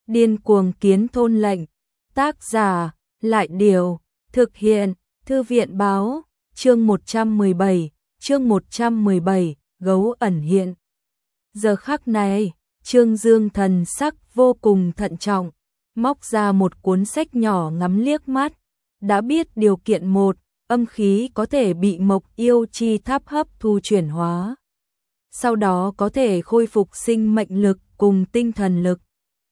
Điên cuồng kiến thôn lệnh. Tác giả, Lại Điều. Thực hiện, Thư viện báo. Chương 117, Gấu ẩn hiện. Giờ khắc này, Trương Dương thần sắc vô cùng thận trọng, móc ra một cuốn sách nhỏ ngắm liếc mắt. Đã biết điều kiện 1, âm khí có thể bị mộc yêu chi tháp hấp thu chuyển hóa. Sau đó có thể khôi phục sinh mệnh lực cùng tinh thần lực.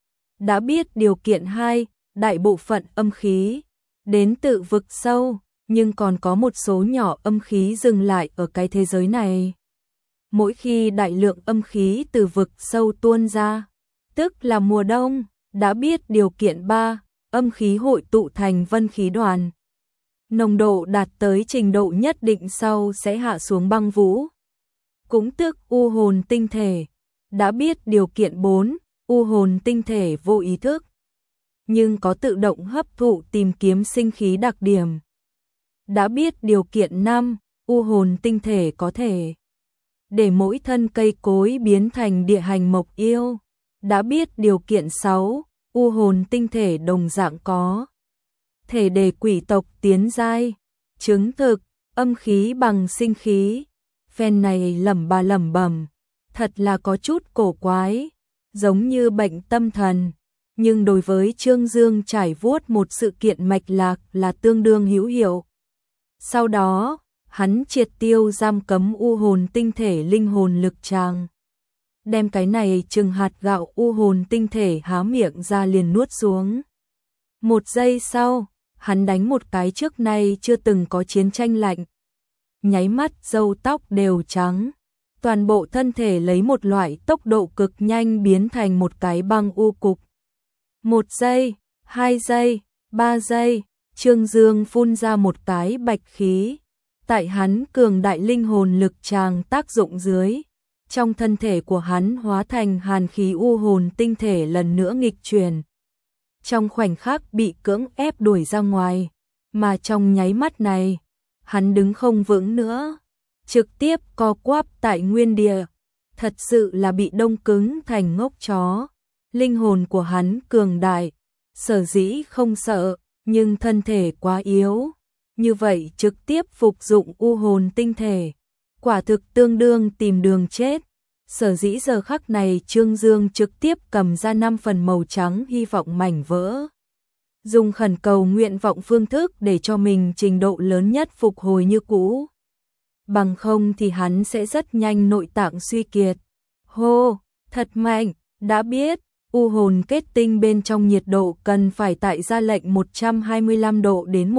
Đã biết điều kiện 2, đại bộ phận âm khí đến từ vực sâu, nhưng còn có một số nhỏ âm khí dừng lại ở cái thế giới này. Mỗi khi đại lượng âm khí từ vực sâu tuôn ra, tức là mùa đông. Đã biết điều kiện 3, âm khí hội tụ thành vân khí đoàn. Nồng độ đạt tới trình độ nhất định sau sẽ hạ xuống băng vũ, cũng tức u hồn tinh thể. Đã biết điều kiện 4, u hồn tinh thể vô ý thức, nhưng có tự động hấp thụ tìm kiếm sinh khí đặc điểm. Đã biết điều kiện 5, u hồn tinh thể có thể để mỗi thân cây cối biến thành địa hành mộc yêu. Đã biết điều kiện 6, u hồn tinh thể đồng dạng có thể để quỷ tộc tiến giai. Chứng thực, âm khí bằng sinh khí. Phen này lẩm bẩm, thật là có chút cổ quái, giống như bệnh tâm thần, nhưng đối với Trương Dương trải vuốt một sự kiện mạch lạc là tương đương hữu hiệu. Sau đó, hắn triệt tiêu giam cấm u hồn tinh thể linh hồn lực tràng, đem cái này chừng hạt gạo u hồn tinh thể há miệng ra liền nuốt xuống. Một giây sau, hắn đánh một cái trước nay chưa từng có chiến tranh lạnh. Nháy mắt râu tóc đều trắng, toàn bộ thân thể lấy một loại tốc độ cực nhanh biến thành một cái băng u cục. 1 giây, 2 giây, 3 giây, Trương Dương phun ra một cái bạch khí. Tại hắn cường đại linh hồn lực tràng tác dụng dưới, trong thân thể của hắn hóa thành hàn khí u hồn tinh thể lần nữa nghịch chuyển. Trong khoảnh khắc bị cưỡng ép đuổi ra ngoài, mà trong nháy mắt này, hắn đứng không vững nữa, trực tiếp co quắp tại nguyên địa, thật sự là bị đông cứng thành ngốc chó. Linh hồn của hắn cường đại, sở dĩ không sợ, nhưng thân thể quá yếu, như vậy trực tiếp phục dụng u hồn tinh thể, quả thực tương đương tìm đường chết. Sở dĩ giờ khắc này Trương Dương trực tiếp cầm ra 5 phần màu trắng hy vọng mảnh vỡ, dùng khẩn cầu nguyện vọng phương thức để cho mình trình độ lớn nhất phục hồi như cũ. Bằng không thì hắn sẽ rất nhanh nội tạng suy kiệt. Hô, thật mạnh. Đã biết, u hồn kết tinh bên trong nhiệt độ cần phải tại ra lệnh 125 độ đến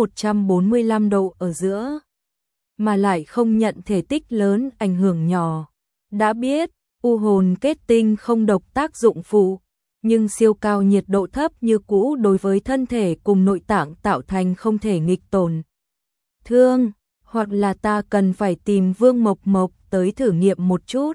145 độ ở giữa, mà lại không nhận thể tích lớn ảnh hưởng nhỏ. Đã biết, u hồn kết tinh không độc tác dụng phụ, nhưng siêu cao nhiệt độ thấp như cũ đối với thân thể cùng nội tạng tạo thành không thể nghịch tổn thương, hoặc là ta cần phải tìm Vương Mộc Mộc tới thử nghiệm một chút.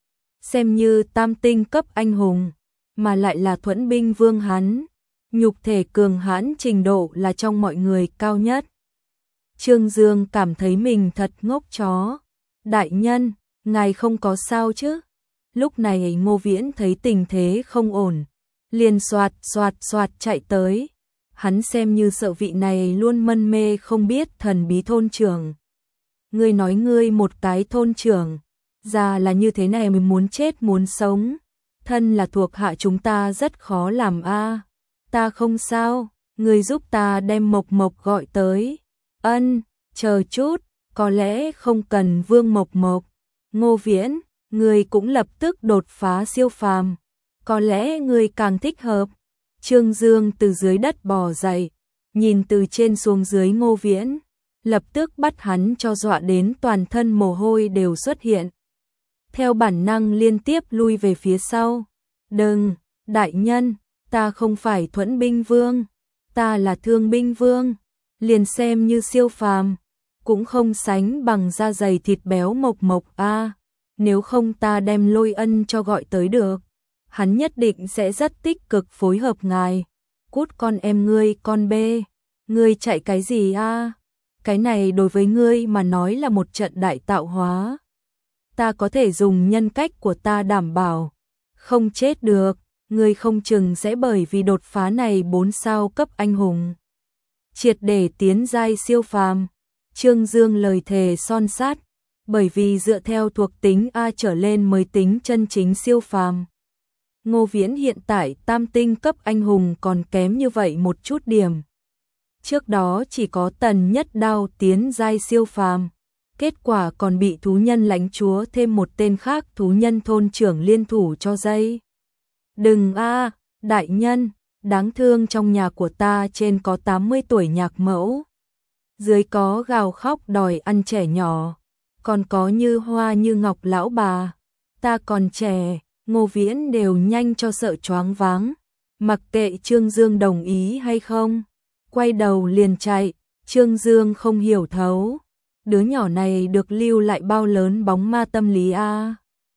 Xem như tam tinh cấp anh hùng, mà lại là thuẫn binh vương hắn, nhục thể cường hãn trình độ là trong mọi người cao nhất. Trương Dương cảm thấy mình thật ngốc chó. Đại nhân, ngài không có sao chứ? Lúc này Ngô Viễn thấy tình thế không ổn, liền soạt chạy tới. Hắn xem như sợ vị này luôn mân mê không biết thần bí thôn trưởng. Ngươi nói ngươi một cái thôn trưởng, già là như thế này mình muốn chết muốn sống, thân là thuộc hạ chúng ta rất khó làm a. Ta không sao, ngươi giúp ta đem Mộc Mộc gọi tới. Ân, chờ chút, có lẽ không cần Vương Mộc Mộc. Ngô Viễn, ngươi cũng lập tức đột phá siêu phàm, có lẽ ngươi càng thích hợp. Trương Dương từ dưới đất bò dậy, nhìn từ trên xuống dưới Ngô Viễn, lập tức bắt hắn cho dọa đến toàn thân mồ hôi đều xuất hiện. Theo bản năng liên tiếp lui về phía sau. Đừng, đại nhân, ta không phải thuẫn binh vương, ta là thương binh vương, liền xem như siêu phàm, cũng không sánh bằng da dày thịt béo Mộc Mộc a. Nếu không ta đem Lôi Ân cho gọi tới được, hắn nhất định sẽ rất tích cực phối hợp ngài. Cút con em ngươi con bê, ngươi chạy cái gì a? Cái này đối với ngươi mà nói là một trận đại tạo hóa. Ta có thể dùng nhân cách của ta đảm bảo không chết được. Ngươi không chừng sẽ bởi vì đột phá này 4 sao cấp anh hùng, triệt để tiến giai siêu phàm. Trương Dương lời thề son sắt, bởi vì dựa theo thuộc tính A trở lên mới tính chân chính siêu phàm. Ngô Viễn hiện tại tam tinh cấp anh hùng còn kém như vậy một chút điểm. Trước đó chỉ có Tần Nhất Đao tiến giai siêu phàm, kết quả còn bị thú nhân lãnh chúa thêm một tên khác thú nhân thôn trưởng liên thủ cho dây. Đừng a, đại nhân, đáng thương trong nhà của ta trên có 80 tuổi nhạc mẫu, dưới có gào khóc đòi ăn trẻ nhỏ, còn có Như Hoa Như Ngọc lão bà, ta còn trẻ. Ngô Viễn đều nhanh cho sợ choáng váng, mặc kệ Trương Dương đồng ý hay không, quay đầu liền chạy. Trương Dương không hiểu thấu, đứa nhỏ này được lưu lại bao lớn bóng ma tâm lý a.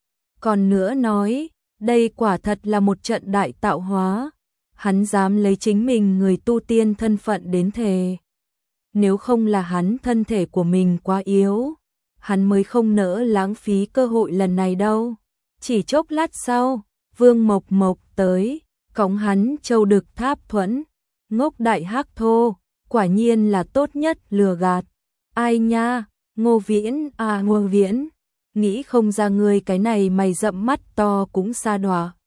Còn nữa nói, đây quả thật là một trận đại tạo hóa, hắn dám lấy chính mình người tu tiên thân phận đến thề. Nếu không là hắn thân thể của mình quá yếu, hắn mới không nỡ lãng phí cơ hội lần này đâu. Chỉ chốc lát sau, Vương Mộc Mộc tới, cõng hắn châu đực tháp thuẫn. Ngốc đại hắc thô, quả nhiên là tốt nhất lừa gạt. Ai nha, Ngô Viễn à, Ngô Viễn, nghĩ không ra ngươi cái này mày rậm mắt to cũng xa đọa.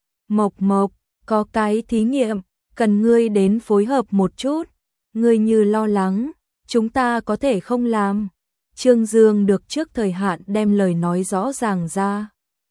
Mộc Mộc, có cái thí nghiệm, cần ngươi đến phối hợp một chút. Ngươi như lo lắng, chúng ta có thể không làm. Trương Dương được trước thời hạn đem lời nói rõ ràng ra.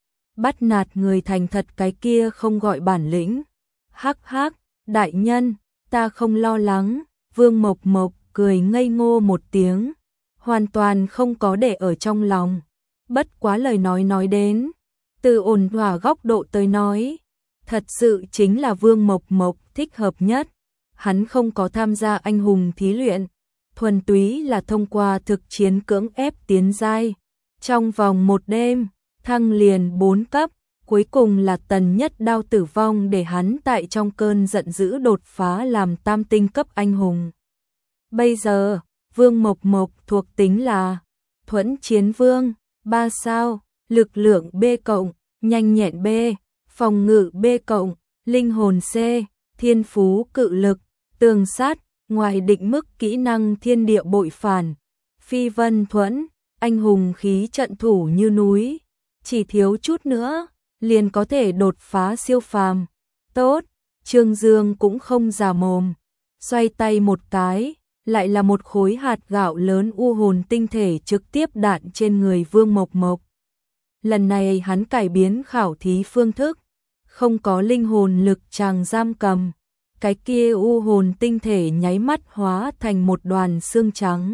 Bắt nạt người thành thật cái kia không gọi bản lĩnh. Hắc hắc, đại nhân, ta không lo lắng. Vương Mộc Mộc cười ngây ngô một tiếng, hoàn toàn không có để ở trong lòng. Bất quá lời nói đến, từ ổn thỏa góc độ tới nói, thật sự chính là Vương Mộc Mộc thích hợp nhất. Hắn không có tham gia anh hùng thí luyện, thuần túy là thông qua thực chiến cưỡng ép tiến giai. Trong vòng một đêm, thăng liền 4 cấp, cuối cùng là Tần Nhất Đao tử vong để hắn tại trong cơn giận dữ đột phá làm tam tinh cấp anh hùng. Bây giờ, Vương Mộc Mộc thuộc tính là Thuẫn Chiến Vương, 3 sao, lực lượng B+, nhanh nhẹn B, phòng ngự B+, linh hồn C, thiên phú cự lực, tường sát, ngoài định mức kỹ năng thiên địa bội phản, phi vân thuẫn, anh hùng khí trận thủ như núi. Chỉ thiếu chút nữa, liền có thể đột phá siêu phàm. Tốt, Trương Dương cũng không già mồm, xoay tay một cái, lại là một khối hạt gạo lớn u hồn tinh thể trực tiếp đạn trên người Vương Mộc Mộc. Lần này hắn cải biến khảo thí phương thức, không có linh hồn lực chàng giam cầm, cái kia u hồn tinh thể nháy mắt hóa thành một đoàn xương trắng.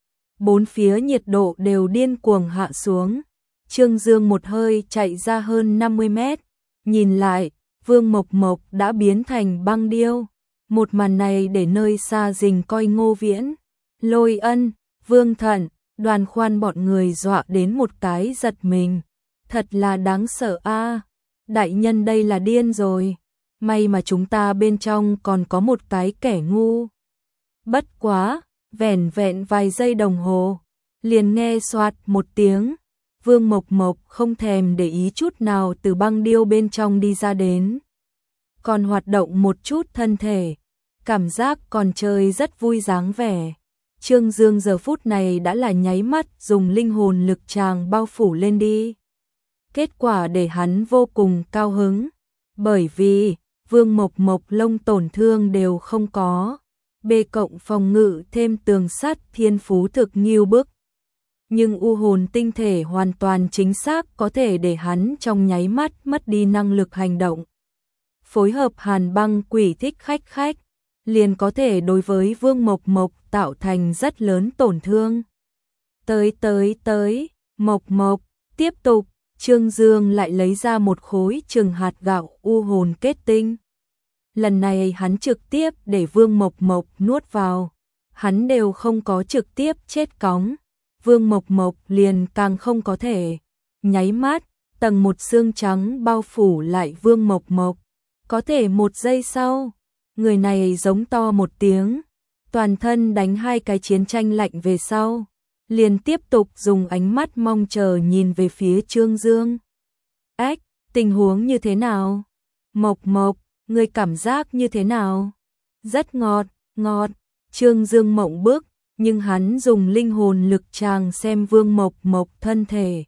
Bốn phía nhiệt độ đều điên cuồng hạ xuống. Trương Dương một hơi chạy ra hơn 50 mét, nhìn lại, Vương Mộc Mộc đã biến thành băng điêu. Một màn này để nơi xa rình coi Ngô Viễn, Lôi Ân, Vương Thận, Đoàn Khoan bọn người dọa đến một cái giật mình. Thật là đáng sợ a, đại nhân đây là điên rồi. May mà chúng ta bên trong còn có một cái kẻ ngu. Bất quá, vẻn vẹn vài giây đồng hồ, liền nghe xoạt một tiếng. Vương Mộc Mộc không thèm để ý chút nào từ băng điêu bên trong đi ra đến. Còn hoạt động một chút thân thể, cảm giác còn chơi rất vui dáng vẻ. Trương Dương giờ phút này đã là nháy mắt dùng linh hồn lực tràng bao phủ lên đi. Kết quả để hắn vô cùng cao hứng, bởi vì Vương Mộc Mộc lông tổn thương đều không có. B+ phòng ngự thêm tường sắt thiên phú thực nghiêu bức. Nhưng u hồn tinh thể hoàn toàn chính xác có thể để hắn trong nháy mắt mất đi năng lực hành động. Phối hợp Hàn Băng Quỷ Thích Khách, liền có thể đối với Vương Mộc Mộc tạo thành rất lớn tổn thương. Tới, Mộc Mộc, tiếp tục, Trương Dương lại lấy ra một khối chừng hạt gạo u hồn kết tinh. Lần này hắn trực tiếp để Vương Mộc Mộc nuốt vào, hắn đều không có trực tiếp chết cóng. Vương Mộc Mộc liền càng không có thể. Nháy mắt, tầng một xương trắng bao phủ lại Vương Mộc Mộc. Có thể một giây sau, người này giống to một tiếng, toàn thân đánh hai cái chiến tranh lạnh về sau, liền tiếp tục dùng ánh mắt mong chờ nhìn về phía Trương Dương. Ách, tình huống như thế nào? Mộc Mộc, ngươi cảm giác như thế nào? Rất ngọt, ngọt. Trương Dương mộng bức, nhưng hắn dùng linh hồn lực tràng xem Vương Mộc Mộc thân thể.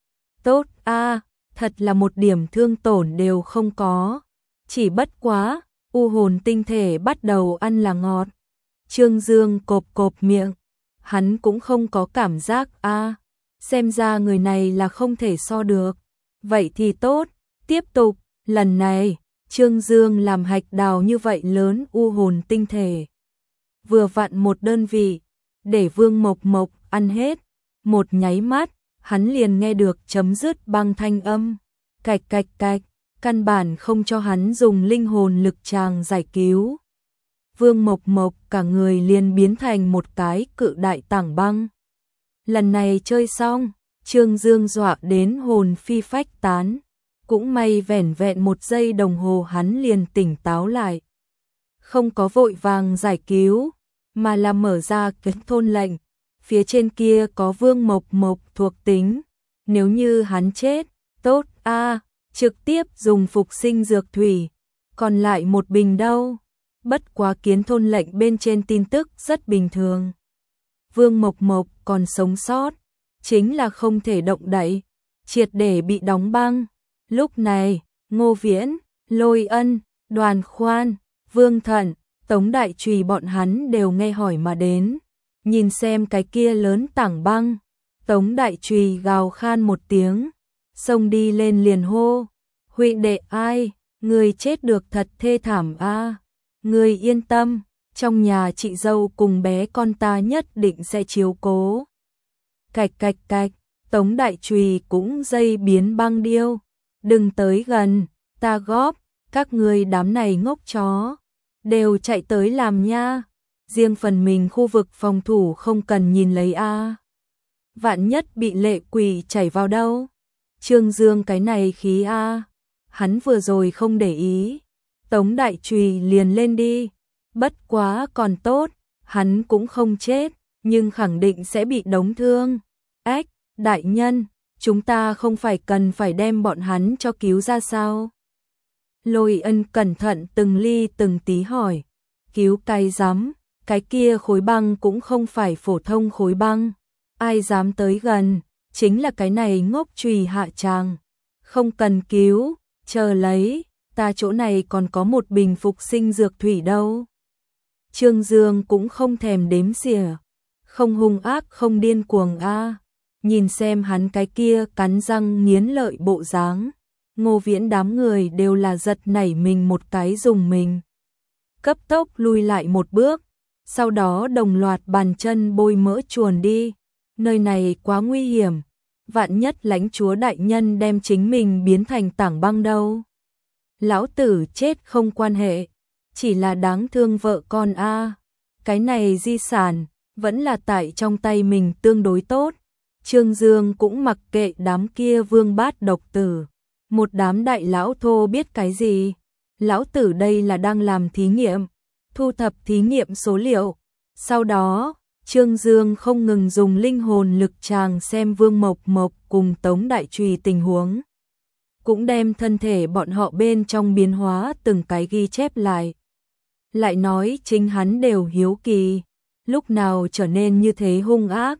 Tốt a, thật là một điểm thương tổn đều không có. Chỉ bất quá, u hồn tinh thể bắt đầu ăn là ngọt. Trương Dương cộp cộp miệng, hắn cũng không có cảm giác a, xem ra người này là không thể so được. Vậy thì tốt, tiếp tục, lần này, Trương Dương làm hạch đào như vậy lớn u hồn tinh thể. Vừa vặn một đơn vị, để Vương Mộc Mộc ăn hết, một nháy mắt, hắn liền nghe được chấm dứt băng thanh âm, cạch cạch cạch, căn bản không cho hắn dùng linh hồn lực tràng giải cứu. Vương Mộc Mộc cả người liền biến thành một cái cự đại tảng băng. Lần này chơi xong, Trương Dương dọa đến hồn phi phách tán, cũng may vẻn vẹn 1 giây đồng hồ hắn liền tỉnh táo lại. Không có vội vàng giải cứu, mà là mở ra kết thôn lệnh, phía trên kia có Vương Mộc Mộc thuộc tính, nếu như hắn chết, tốt a, trực tiếp dùng phục sinh dược thủy, còn lại 1 bình đâu. Bất quá kiến thôn lệnh bên trên tin tức rất bình thường. Vương Mộc Mộc còn sống sót, chính là không thể động đậy, triệt để bị đóng băng. Lúc này, Ngô Viễn, Lôi Ân, Đoàn Khoan, Vương Thận, Tống Đại Trùy bọn hắn đều nghe hỏi mà đến, nhìn xem cái kia lớn tảng băng. Tống Đại Trùy gào khan một tiếng, xông đi lên liền hô, huynh đệ ai, người chết được thật thê thảm a. Người yên tâm, trong nhà chị dâu cùng bé con ta nhất định sẽ chiếu cố. Cạch cạch cạch, Tống Đại Trùy cũng dây biến băng điêu. Đừng tới gần, ta góp, các ngươi đám này ngốc chó, đều chạy tới làm nha. Riêng phần mình khu vực phòng thủ không cần nhìn lấy a. Vạn nhất bị lệ quỷ chảy vào đâu. Trương Dương cái này khí a, hắn vừa rồi không để ý. Tống Đại Trùy liền lên đi, bất quá còn tốt, hắn cũng không chết, nhưng khẳng định sẽ bị đóng thương. Ếch, đại nhân, chúng ta không phải cần phải đem bọn hắn cho cứu ra sao? Lôi Ân cẩn thận từng ly từng tí hỏi, cứu cái rắm, cái kia khối băng cũng không phải phổ thông khối băng, ai dám tới gần, chính là cái này ngốc Trùy hạ tràng, không cần cứu, chờ lấy. Ta chỗ này còn có 1 bình phục sinh dược thủy đâu. Trương Dương cũng không thèm đếm xỉa, không hung ác không điên cuồng a. Nhìn xem hắn cái kia cắn răng nghiến lợi bộ dáng, Ngô Viễn đám người đều là giật nảy mình một cái dùng mình. Cấp tốc lui lại 1 bước, sau đó đồng loạt bàn chân bôi mỡ chuồn đi, nơi này quá nguy hiểm, vạn nhất lãnh chúa đại nhân đem chính mình biến thành tảng băng đâu. Lão tử chết không quan hệ, chỉ là đáng thương vợ con a. Cái này di sản vẫn là tại trong tay mình tương đối tốt. Trương Dương cũng mặc kệ đám kia vương bát độc tử, một đám đại lão thô biết cái gì. Lão tử đây là đang làm thí nghiệm, thu thập thí nghiệm số liệu. Sau đó, Trương Dương không ngừng dùng linh hồn lực tràng xem Vương Mộc Mộc cùng Tống Đại Trùy tình huống, cũng đem thân thể bọn họ bên trong biến hóa từng cái ghi chép lại. Lại nói chính hắn đều hiếu kỳ, lúc nào trở nên như thế hung ác.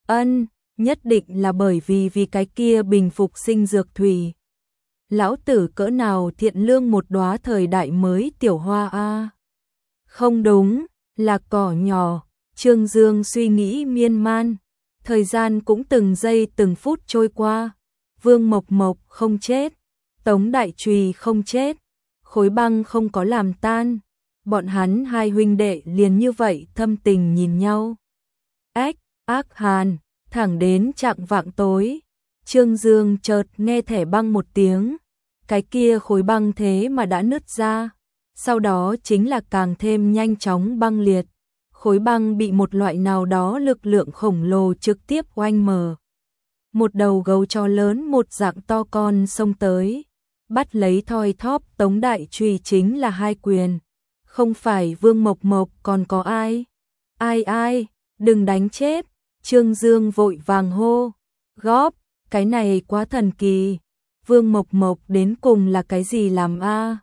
Nhất định là bởi vì cái kia bình phục sinh dược thủy. Lão tử cỡ nào thiện lương một đóa thời đại mới tiểu hoa a. Không đúng, là cỏ nhỏ. Trương Dương suy nghĩ miên man, thời gian cũng từng giây từng phút trôi qua. Vương Mộc Mộc không chết, Tống Đại Trùy không chết, khối băng không có làm tan, bọn hắn hai huynh đệ liền như vậy thâm tình nhìn nhau. Ác hàn, thẳng đến chạng vạng tối, Trương Dương chợt nghe thẻ băng một tiếng, cái kia khối băng thế mà đã nứt ra, sau đó chính là càng thêm nhanh chóng băng liệt. Khối băng bị một loại nào đó lực lượng khổng lồ trực tiếp oanh mở. Một đầu gấu chó lớn một dạng to con xông tới, bắt lấy thoi thóp Tống Đại Trùy chính là hai quyền. Không phải Vương Mộc Mộc còn có ai? Ai, đừng đánh chết. Trương Dương vội vàng hô. Góp, cái này quá thần kỳ. Vương Mộc Mộc đến cùng là cái gì làm a?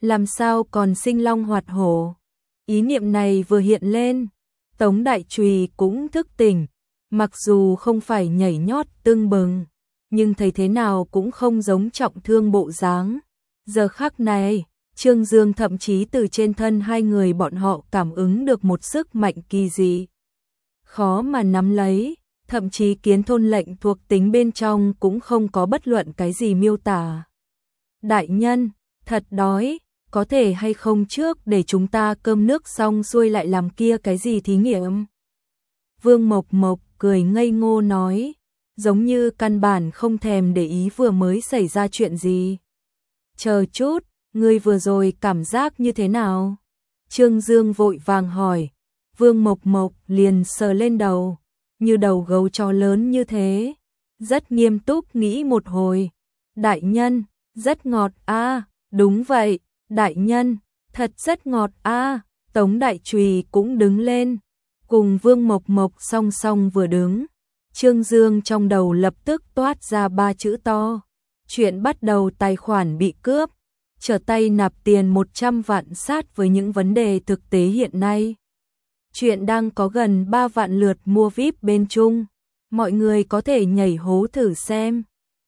làm sao còn sinh long hoạt hổ. Ý niệm này vừa hiện lên, Tống Đại Trùy cũng thức tỉnh, mặc dù không phải nhảy nhót tưng bừng, nhưng thấy thế nào cũng không giống trọng thương bộ dáng. Giờ khắc này, Trương Dương thậm chí từ trên thân hai người bọn họ cảm ứng được một sức mạnh kỳ dị. Khó mà nắm lấy, thậm chí kiến thôn lệnh thuộc tính bên trong cũng không có bất luận cái gì miêu tả. Đại nhân, thật đói, có thể hay không trước để chúng ta cơm nước xong xuôi lại làm kia cái gì thí nghiệm? Vương Mộc Mộc cười ngây ngô nói, giống như căn bản không thèm để ý vừa mới xảy ra chuyện gì. Chờ chút, ngươi vừa rồi cảm giác như thế nào? Trương Dương vội vàng hỏi. Vương Mộc Mộc liền sờ lên đầu, như đầu gấu chó lớn như thế. Rất nghiêm túc nghĩ một hồi. Đại nhân, rất ngọt a. Đúng vậy, đại nhân, thật rất ngọt a. Tống Đại Trùy cũng đứng lên, cùng Vương Mộc Mộc song song vừa đứng. Trương Dương trong đầu lập tức toát ra 3 chữ to. Chuyện bắt đầu tài khoản bị cướp, trở tay nạp tiền 100 vạn sát với những vấn đề thực tế hiện nay. Chuyện đang có gần 3 vạn lượt mua VIP bên Trung, mọi người có thể nhảy hố thử xem.